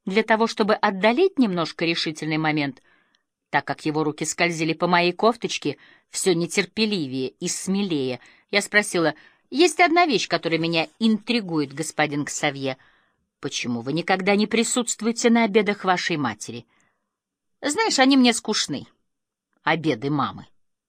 для того, чтобы отдалить немножко решительный момент, так как его руки скользили по моей кофточке все нетерпеливее и смелее, я спросила: «Есть одна вещь, которая меня интригует, господин Ксавье. Почему вы никогда не присутствуете на обедах вашей матери? Знаешь, они мне скучны, обеды мамы».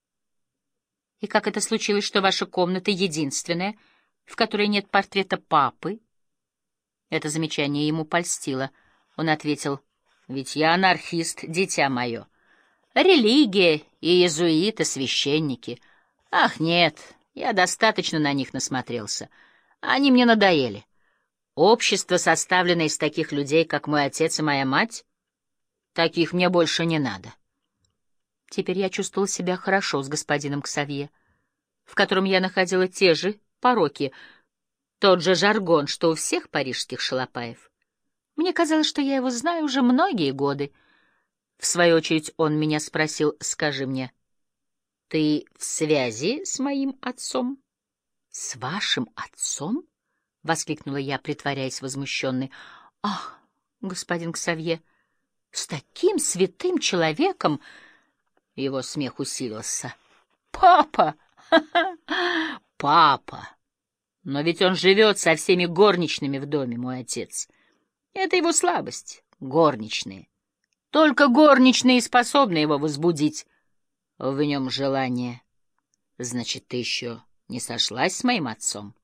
«И как это случилось, что ваша комната единственная, в которой нет портрета папы?» Это замечание ему польстило. Он ответил: «Ведь я анархист, дитя мое. Религия и иезуиты, священники. Ах, нет, я достаточно на них насмотрелся. Они мне надоели. Общество, составленное из таких людей, как мой отец и моя мать, таких мне больше не надо». Теперь я чувствовала себя хорошо с господином Ксавье, в котором я находила те же пороки, тот же жаргон, что у всех парижских шалопаев. Мне казалось, что я его знаю уже многие годы. В свою очередь он меня спросил: «Скажи мне, ты в связи с моим отцом?» «С вашим отцом?» — воскликнула я, притворяясь возмущенной. «Ах, господин Ксавье, с таким святым человеком!» Его смех усилился. «Папа! Ха-ха! Папа! Но ведь он живет со всеми горничными в доме, мой отец. Это его слабость, горничные. Только горничные способны его возбудить. В нем желание. Значит, ты еще не сошлась с моим отцом?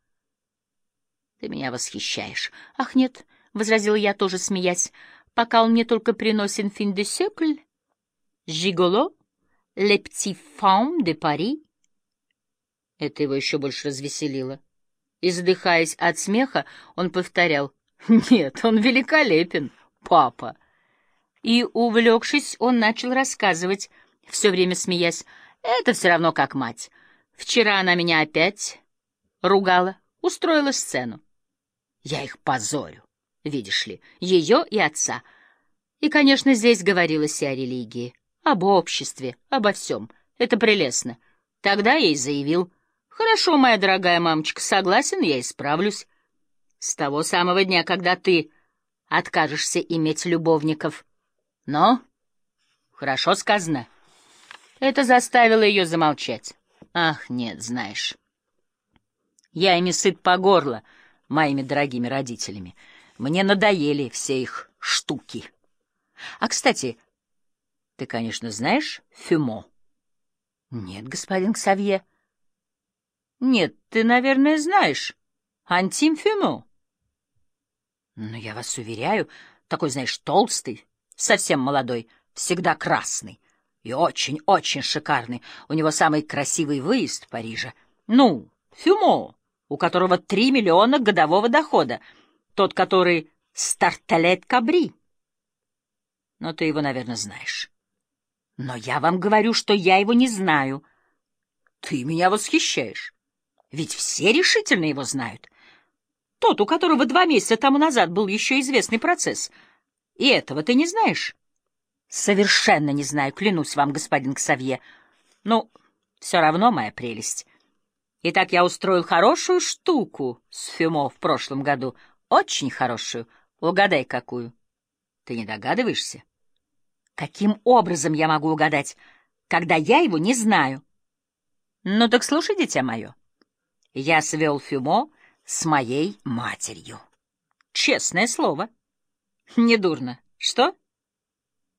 Ты меня восхищаешь». «Ах, нет», — возразила я, тоже смеясь, «пока он мне только приносит fin de siècle, Жиголо, les petites femmes de Paris». Это его еще больше развеселило. И, задыхаясь от смеха, он повторял: «Нет, он великолепен, папа». И, увлекшись, он начал рассказывать, все время смеясь: «Это все равно как мать. Вчера она меня опять ругала, устроила сцену. Я их позорю, видишь ли, ее и отца. И, конечно, здесь говорилось и о религии, об обществе, обо всем. Это прелестно. Тогда я и заявил: «Хорошо, моя дорогая мамочка, согласен, я исправлюсь. С того самого дня, когда ты откажешься иметь любовников». Но, хорошо сказано. Это заставило ее замолчать. «Ах, нет, знаешь, я ими сыт по горло, моими дорогими родителями. Мне надоели все их штуки. А, кстати, ты, конечно, знаешь Фюмо?» «Нет, господин Ксавье». «Нет, ты, наверное, знаешь Антим Фюмо». «Но я вас уверяю, такой, знаешь, толстый, совсем молодой, всегда красный и очень-очень шикарный. У него самый красивый выезд в Париже. Ну, Фюмо, у которого 3 миллиона годового дохода, тот, который Старталет-Кабри. Но ты его, наверное, знаешь. Но я вам говорю, что я его не знаю. Ты меня восхищаешь. Ведь все решительно его знают. Тот, у которого 2 месяца тому назад был еще известный процесс. И этого ты не знаешь?» «Совершенно не знаю, клянусь вам, господин Ксавье. Ну, все равно, моя прелесть. Итак, я устроил хорошую штуку с Фюмо в прошлом году. Очень хорошую. Угадай, какую. Ты не догадываешься?» «Каким образом я могу угадать, когда я его не знаю?» «Ну так слушай, дитя мое. Я свел Фюмо с моей матерью. Честное слово. Недурно, что?»